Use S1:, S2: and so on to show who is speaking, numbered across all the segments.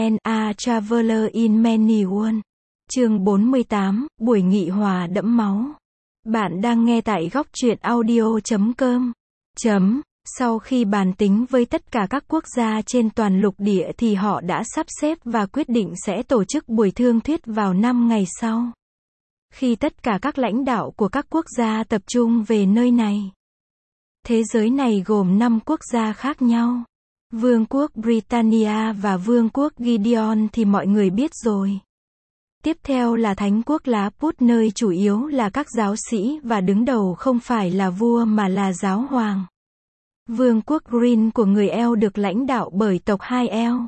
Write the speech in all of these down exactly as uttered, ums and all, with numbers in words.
S1: and a Traveler in Many Worlds. Chương bốn mươi tám, buổi nghị hòa đẫm máu. Bạn đang nghe tại góc truyện audio chấm com. Chấm. Sau khi bàn tính với tất cả các quốc gia trên toàn lục địa thì họ đã sắp xếp và quyết định sẽ tổ chức buổi thương thuyết vào năm ngày sau. Khi tất cả các lãnh đạo của các quốc gia tập trung về nơi này. Thế giới này gồm năm quốc gia khác nhau. Vương quốc Britannia và Vương quốc Gideon thì mọi người biết rồi. Tiếp theo là Thánh quốc Lá Pút nơi chủ yếu là các giáo sĩ và đứng đầu không phải là vua mà là giáo hoàng. Vương quốc Green của người Eo được lãnh đạo bởi tộc Hai Eo.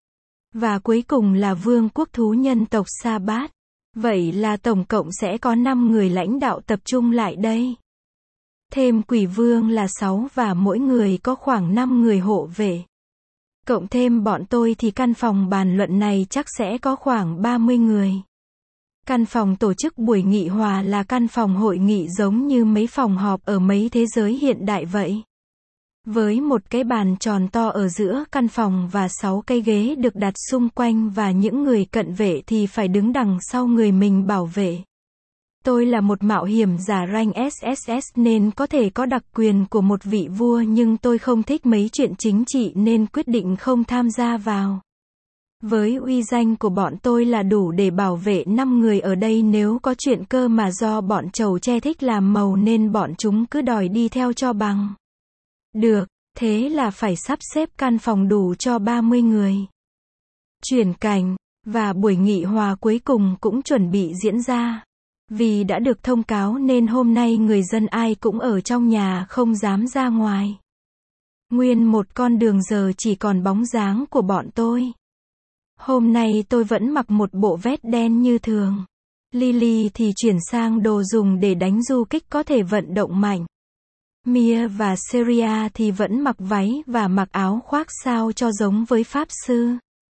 S1: Và cuối cùng là Vương quốc thú nhân tộc Sa-bát. Vậy là tổng cộng sẽ có năm người lãnh đạo tập trung lại đây. Thêm quỷ vương là sáu và mỗi người có khoảng năm người hộ vệ. Cộng thêm bọn tôi thì căn phòng bàn luận này chắc sẽ có khoảng ba mươi người. Căn phòng tổ chức buổi nghị hòa là căn phòng hội nghị giống như mấy phòng họp ở mấy thế giới hiện đại vậy. Với một cái bàn tròn to ở giữa căn phòng và sáu cây ghế được đặt xung quanh và những người cận vệ thì phải đứng đằng sau người mình bảo vệ. Tôi là một mạo hiểm giả rank ét ét ét nên có thể có đặc quyền của một vị vua nhưng tôi không thích mấy chuyện chính trị nên quyết định không tham gia vào. Với uy danh của bọn tôi là đủ để bảo vệ năm người ở đây nếu có chuyện cơ mà do bọn trầu tre thích làm màu nên bọn chúng cứ đòi đi theo cho bằng. Được, thế là phải sắp xếp căn phòng đủ cho ba mươi người. Chuyển cảnh, và buổi nghị hòa cuối cùng cũng chuẩn bị diễn ra. Vì đã được thông cáo nên hôm nay người dân ai cũng ở trong nhà không dám ra ngoài. Nguyên một con đường giờ chỉ còn bóng dáng của bọn tôi. Hôm nay tôi vẫn mặc một bộ vest đen như thường. Lily thì chuyển sang đồ dùng để đánh du kích có thể vận động mạnh. Mia và Seria thì vẫn mặc váy và mặc áo khoác sao cho giống với pháp sư.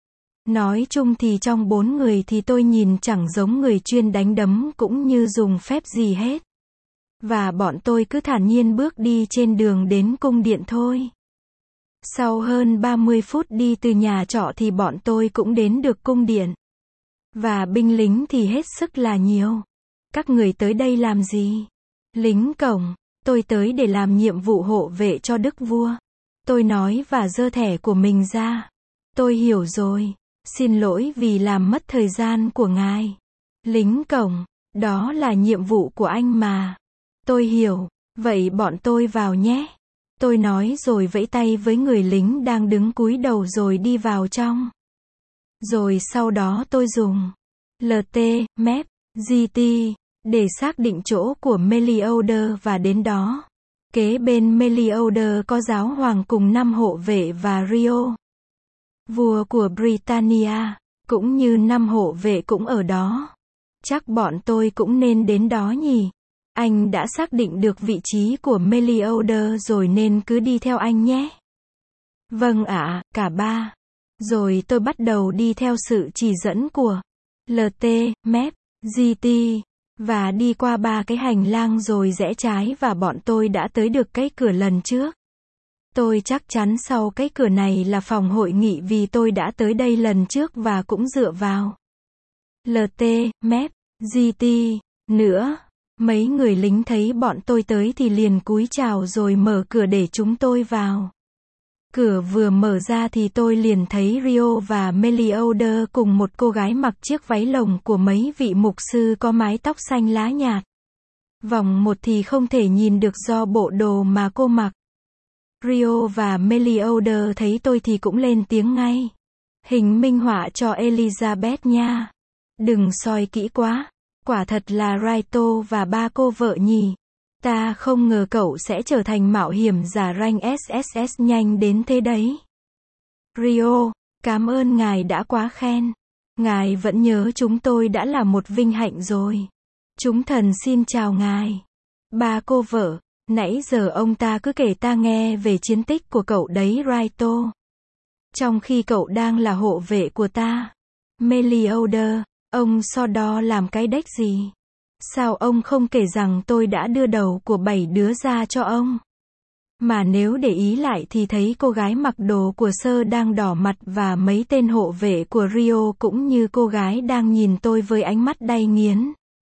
S1: Nói chung thì trong bốn người thì tôi nhìn chẳng giống người chuyên đánh đấm cũng như dùng phép gì hết. Và bọn tôi cứ thản nhiên bước đi trên đường đến cung điện thôi. Sau hơn ba mươi phút đi từ nhà trọ thì bọn tôi cũng đến được cung điện. Và binh lính thì hết sức là nhiều. Các người tới đây làm gì? Lính cổng, tôi tới để làm nhiệm vụ hộ vệ cho đức vua. Tôi nói và giơ thẻ của mình ra. Tôi hiểu rồi. Xin lỗi vì làm mất thời gian của ngài. Lính cổng, đó là nhiệm vụ của anh mà. Tôi hiểu, vậy bọn tôi vào nhé. Tôi nói rồi vẫy tay với người lính đang đứng cúi đầu rồi đi vào trong. Rồi sau đó tôi dùng lờ tê, map, giê tê, để xác định chỗ của Meliodas và đến đó. Kế bên Meliodas có giáo hoàng cùng năm hộ vệ và Rio. Vua của Britannia, cũng như năm hộ vệ cũng ở đó. Chắc bọn tôi cũng nên đến đó nhỉ? Anh đã xác định được vị trí của Meliodas rồi nên cứ đi theo anh nhé. Vâng ạ, à, cả ba. Rồi tôi bắt đầu đi theo sự chỉ dẫn của lờ tê, map, giê tê, và đi qua ba cái hành lang rồi rẽ trái và bọn tôi đã tới được cái cửa lần trước. Tôi chắc chắn sau cái cửa này là phòng hội nghị vì tôi đã tới đây lần trước và cũng dựa vào lờ tê, map, giê tê, nữa. Mấy người lính thấy bọn tôi tới thì liền cúi chào rồi mở cửa để chúng tôi vào. Cửa vừa mở ra thì tôi liền thấy Rio và Meliodas cùng một cô gái mặc chiếc váy lồng của mấy vị mục sư có mái tóc xanh lá nhạt. Vòng một thì không thể nhìn được do bộ đồ mà cô mặc. Rio và Meliodas thấy tôi thì cũng lên tiếng ngay. Hình minh họa cho Elizabeth nha. Đừng soi kỹ quá. Quả thật là Raito và ba cô vợ nhỉ. Ta không ngờ cậu sẽ trở thành mạo hiểm giả rank ét ét ét nhanh đến thế đấy. Rio, cảm ơn ngài đã quá khen. Ngài vẫn nhớ chúng tôi đã là một vinh hạnh rồi. Chúng thần xin chào ngài. Ba cô vợ, nãy giờ ông ta cứ kể ta nghe về chiến tích của cậu đấy Raito. Trong khi cậu đang là hộ vệ của ta. Meliodas, ông so đo làm cái đếch gì? Sao ông không kể rằng tôi đã đưa đầu của bảy đứa ra cho ông? Mà nếu để ý lại thì thấy cô gái mặc đồ của Sơ đang đỏ mặt và mấy tên hộ vệ của Rio cũng như cô gái đang nhìn tôi với ánh mắt đay nghiến.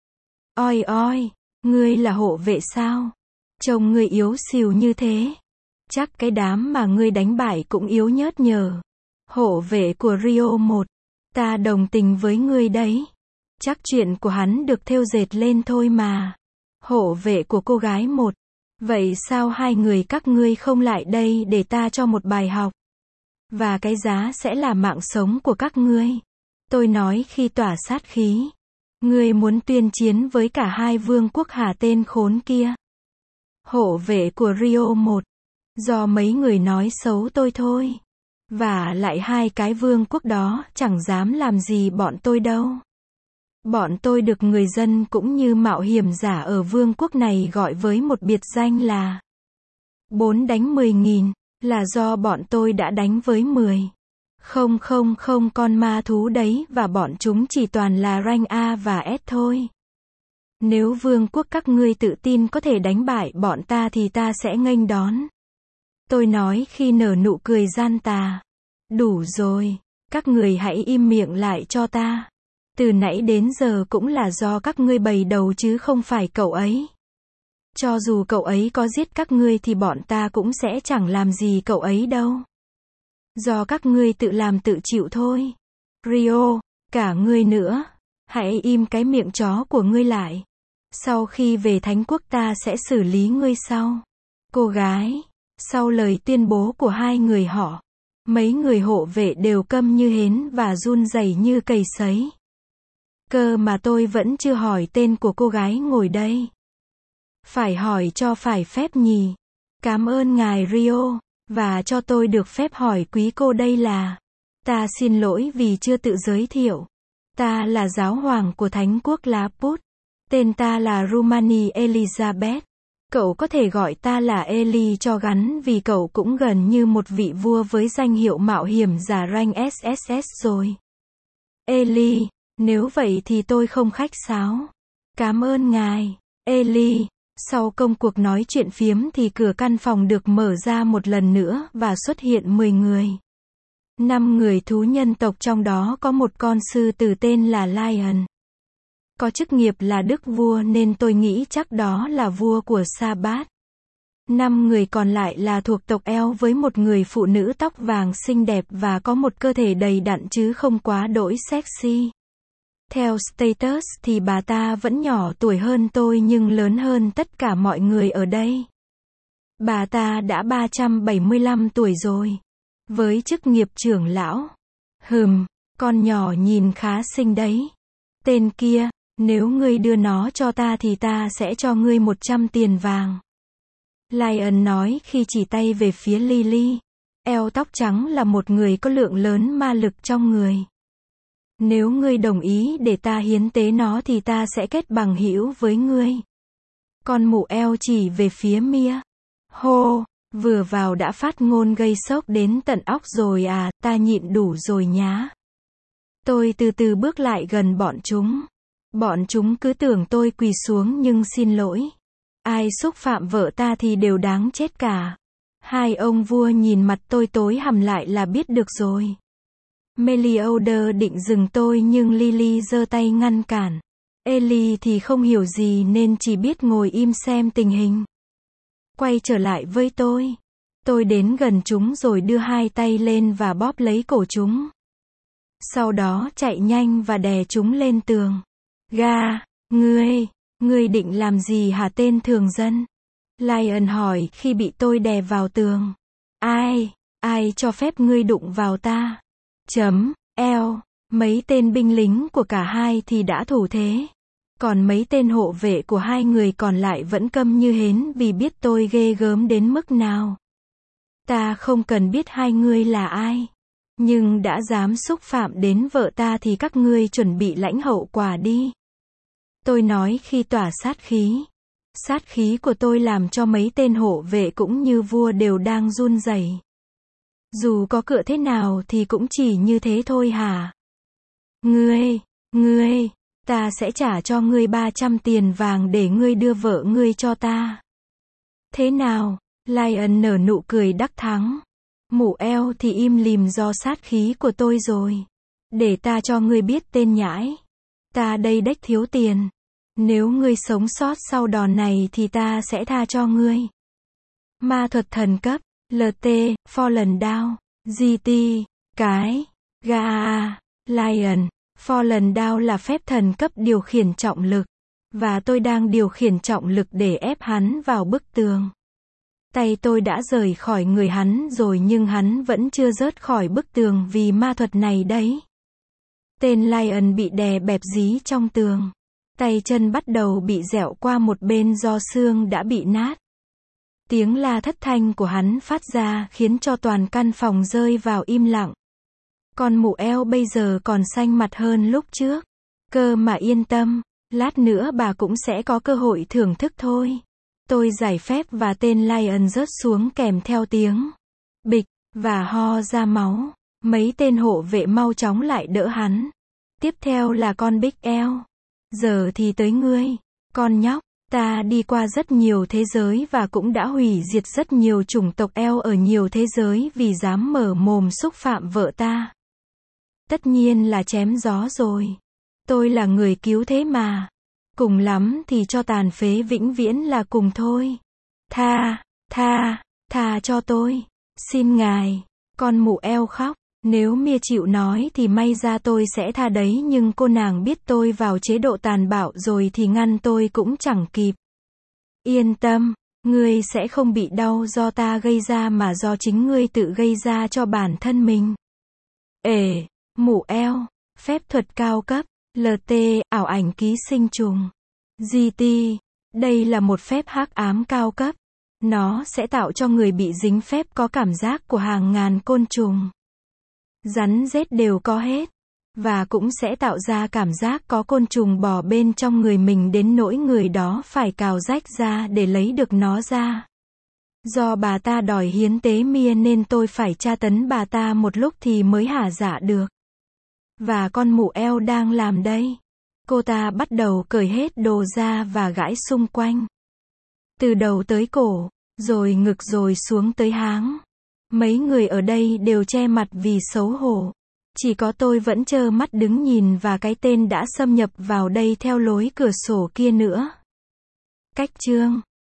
S1: Oi oi, ngươi là hộ vệ sao? Trông ngươi yếu xìu như thế. Chắc cái đám mà ngươi đánh bại cũng yếu nhớt nhờ. Hộ vệ của Rio một, ta đồng tình với ngươi đấy. Chắc chuyện của hắn được thêu dệt lên thôi mà. Hộ vệ của cô gái một, vậy sao hai người các ngươi không lại đây để ta cho một bài học? Và cái giá sẽ là mạng sống của các ngươi. Tôi nói khi tỏa sát khí. Ngươi muốn tuyên chiến với cả hai vương quốc hả tên khốn kia? Hộ vệ của Rio một, do mấy người nói xấu tôi thôi. Và lại hai cái vương quốc đó chẳng dám làm gì bọn tôi đâu. Bọn tôi được người dân cũng như mạo hiểm giả ở vương quốc này gọi với một biệt danh là bốn đánh mười nghìn, là do bọn tôi đã đánh với mười không không không con ma thú đấy và bọn chúng chỉ toàn là rank A và S thôi. Nếu vương quốc các ngươi tự tin có thể đánh bại bọn ta thì ta sẽ nghênh đón. Tôi nói khi nở nụ cười gian tà. Đủ rồi, các người hãy im miệng lại cho ta. Từ nãy đến giờ cũng là do các ngươi bày đầu chứ không phải cậu ấy. Cho dù cậu ấy có giết các ngươi thì bọn ta cũng sẽ chẳng làm gì cậu ấy đâu. Do các ngươi tự làm tự chịu thôi. Rio, cả ngươi nữa, hãy im cái miệng chó của ngươi lại. Sau khi về Thánh Quốc ta sẽ xử lý ngươi sau. Cô gái, sau lời tuyên bố của hai người họ, mấy người hộ vệ đều câm như hến và run rẩy như cầy sấy. Cơ mà tôi vẫn chưa hỏi tên của cô gái ngồi đây. Phải hỏi cho phải phép nhỉ. Cảm ơn ngài Rio, và cho tôi được phép hỏi quý cô đây là. Ta xin lỗi vì chưa tự giới thiệu. Ta là giáo hoàng của Thánh Quốc Laput. Tên ta là Rumani Elizabeth. Cậu có thể gọi ta là Eli cho gắn vì cậu cũng gần như một vị vua với danh hiệu mạo hiểm giả rank ét ét ét rồi. Eli, nếu vậy thì tôi không khách sáo. Cảm ơn ngài, Eli. Sau công cuộc nói chuyện phiếm thì cửa căn phòng được mở ra một lần nữa và xuất hiện mười người. năm người thú nhân tộc trong đó có một con sư tử tên là Lion. Có chức nghiệp là đức vua nên tôi nghĩ chắc đó là vua của Sa-bát. năm người còn lại là thuộc tộc eo với một người phụ nữ tóc vàng xinh đẹp và có một cơ thể đầy đặn chứ không quá đỗi sexy. Theo status thì bà ta vẫn nhỏ tuổi hơn tôi nhưng lớn hơn tất cả mọi người ở đây. Bà ta đã ba trăm bảy mươi lăm tuổi rồi. Với chức nghiệp trưởng lão. Hừm, con nhỏ nhìn khá xinh đấy. Tên kia, nếu ngươi đưa nó cho ta thì ta sẽ cho ngươi một trăm tiền vàng. Lion nói khi chỉ tay về phía Lily. Eo tóc trắng là một người có lượng lớn ma lực trong người. Nếu ngươi đồng ý để ta hiến tế nó thì ta sẽ kết bằng hữu với ngươi. Con mụ eo chỉ về phía Mia. Hô, vừa vào đã phát ngôn gây sốc đến tận óc rồi à, ta nhịn đủ rồi nhá. Tôi từ từ bước lại gần bọn chúng. Bọn chúng cứ tưởng tôi quỳ xuống nhưng xin lỗi. Ai xúc phạm vợ ta thì đều đáng chết cả. Hai ông vua nhìn mặt tôi tối hầm lại là biết được rồi. Meliodas định dừng tôi nhưng Lily giơ tay ngăn cản. Eli thì không hiểu gì nên chỉ biết ngồi im xem tình hình. Quay trở lại với tôi. Tôi đến gần chúng rồi đưa hai tay lên và bóp lấy cổ chúng. Sau đó chạy nhanh và đè chúng lên tường. Ga, ngươi, ngươi định làm gì hả tên thường dân? Lion hỏi khi bị tôi đè vào tường. Ai, ai cho phép ngươi đụng vào ta? Chấm, eo, mấy tên binh lính của cả hai thì đã thủ thế. Còn mấy tên hộ vệ của hai người còn lại vẫn câm như hến vì biết tôi ghê gớm đến mức nào. Ta không cần biết hai ngươi là ai. Nhưng đã dám xúc phạm đến vợ ta thì các ngươi chuẩn bị lãnh hậu quả đi. Tôi nói khi tỏa sát khí. Sát khí của tôi làm cho mấy tên hộ vệ cũng như vua đều đang run rẩy. Dù có cựa thế nào thì cũng chỉ như thế thôi hả? Ngươi, ngươi, ta sẽ trả cho ngươi ba trăm tiền vàng để ngươi đưa vợ ngươi cho ta. Thế nào, Lion nở nụ cười đắc thắng. Mụ eo thì im lìm do sát khí của tôi rồi. Để ta cho ngươi biết tên nhãi. Ta đây đếch thiếu tiền. Nếu ngươi sống sót sau đòn này thì ta sẽ tha cho ngươi. Ma thuật thần cấp, lờ tê, Fallen Down, giê tê, cái, Gaa, Lion, Fallen Down là phép thần cấp điều khiển trọng lực. Và tôi đang điều khiển trọng lực để ép hắn vào bức tường. Tay tôi đã rời khỏi người hắn rồi nhưng hắn vẫn chưa rớt khỏi bức tường vì ma thuật này đấy. Tên Lion bị đè bẹp dí trong tường. Tay chân bắt đầu bị dẹo qua một bên do xương đã bị nát. Tiếng la thất thanh của hắn phát ra khiến cho toàn căn phòng rơi vào im lặng. Con mụ eo bây giờ còn xanh mặt hơn lúc trước. Cơ mà yên tâm, lát nữa bà cũng sẽ có cơ hội thưởng thức thôi. Tôi giải phép và tên Lion rớt xuống kèm theo tiếng bịch, và ho ra máu. Mấy tên hộ vệ mau chóng lại đỡ hắn. Tiếp theo là con Big L. Giờ thì tới ngươi, con nhóc. Ta đi qua rất nhiều thế giới và cũng đã hủy diệt rất nhiều chủng tộc eo ở nhiều thế giới vì dám mở mồm xúc phạm vợ ta. Tất nhiên là chém gió rồi. Tôi là người cứu thế mà. Cùng lắm thì cho tàn phế vĩnh viễn là cùng thôi. Tha, tha, tha cho tôi. Xin ngài. Con mụ eo khóc. Nếu Mia chịu nói thì may ra tôi sẽ tha đấy nhưng cô nàng biết tôi vào chế độ tàn bạo rồi thì ngăn tôi cũng chẳng kịp. Yên tâm, ngươi sẽ không bị đau do ta gây ra mà do chính ngươi tự gây ra cho bản thân mình. Ể, mụ eo, phép thuật cao cấp, lờ tê, ảo ảnh ký sinh trùng. giê tê, đây là một phép hắc ám cao cấp. Nó sẽ tạo cho người bị dính phép có cảm giác của hàng ngàn côn trùng. Rắn rết đều có hết. Và cũng sẽ tạo ra cảm giác có côn trùng bò bên trong người mình đến nỗi người đó phải cào rách ra để lấy được nó ra. Do bà ta đòi hiến tế Mia nên tôi phải tra tấn bà ta một lúc thì mới hả dạ được. Và con mụ eo đang làm đây. Cô ta bắt đầu cởi hết đồ ra và gãi xung quanh. Từ đầu tới cổ, rồi ngực rồi xuống tới háng. Mấy người ở đây đều che mặt vì xấu hổ. Chỉ có tôi vẫn trơ mắt đứng nhìn và cái tên đã xâm nhập vào đây theo lối cửa sổ kia nữa. Cách chương